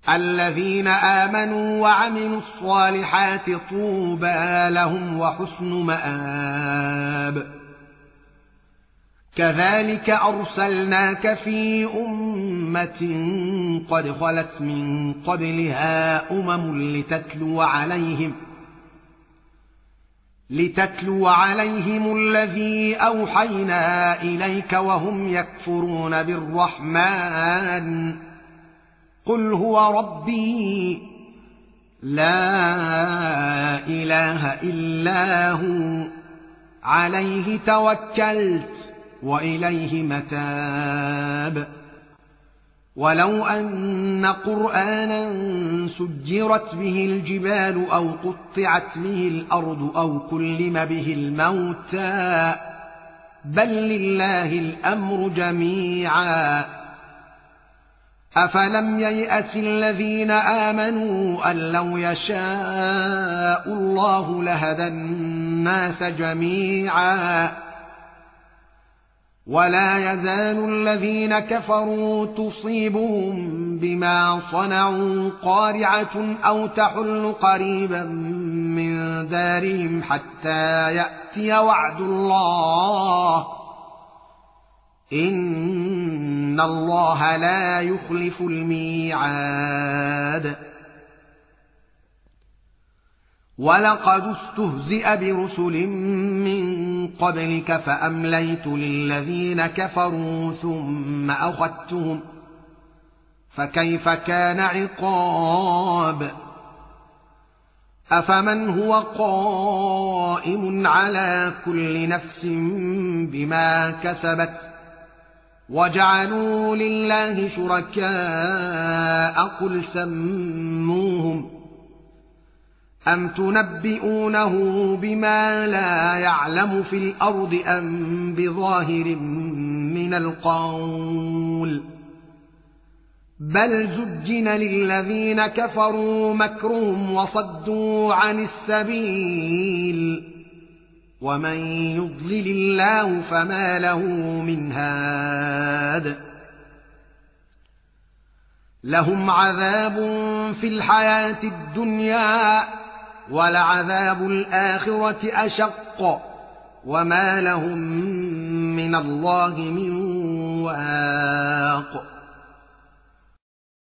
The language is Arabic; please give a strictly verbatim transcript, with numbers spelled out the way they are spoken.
الذين آمنوا وعملوا الصالحات طوبى لهم وحسن مآب. كذلك أرسلناك في أمة قد خلت من قبلها أمم لتتلو عليهم لتتلو عليهم الذي أوحينا إليك وهم يكفرون بالرحمن قل هو ربي لا إله إلا هو عليه توكلت وإليه متاب. ولو أن قرآنا سجرت به الجبال أو قطعت به الأرض أو كلم به الموتى بل لله الأمر جميعا أفلم ييأس الذين آمنوا أن لو يشاء الله لهدى الناس جميعا ولا يزال الذين كفروا تصيبهم بما صنعوا قارعة أو تحل قريبا من دارهم حتى يأتي وعد الله إن الله لا يخلف الميعاد. ولقد استهزئ برسل من قبلك فأمليت للذين كفروا ثم أخذتهم فكيف كان عقاب. أفمن هو قائم على كل نفس بما كسبت وجعلوا لله شركاء قل سموهم أم تنبئونه بما لا يعلم في الأرض أم بظاهر من القول بل زجن للذين كفروا مكرهم وصدوا عن السبيل ومن يضلل الله فما له من هاد. لهم عذاب في الحياة الدنيا ولعذاب الآخرة أشق وما لهم من الله من واق.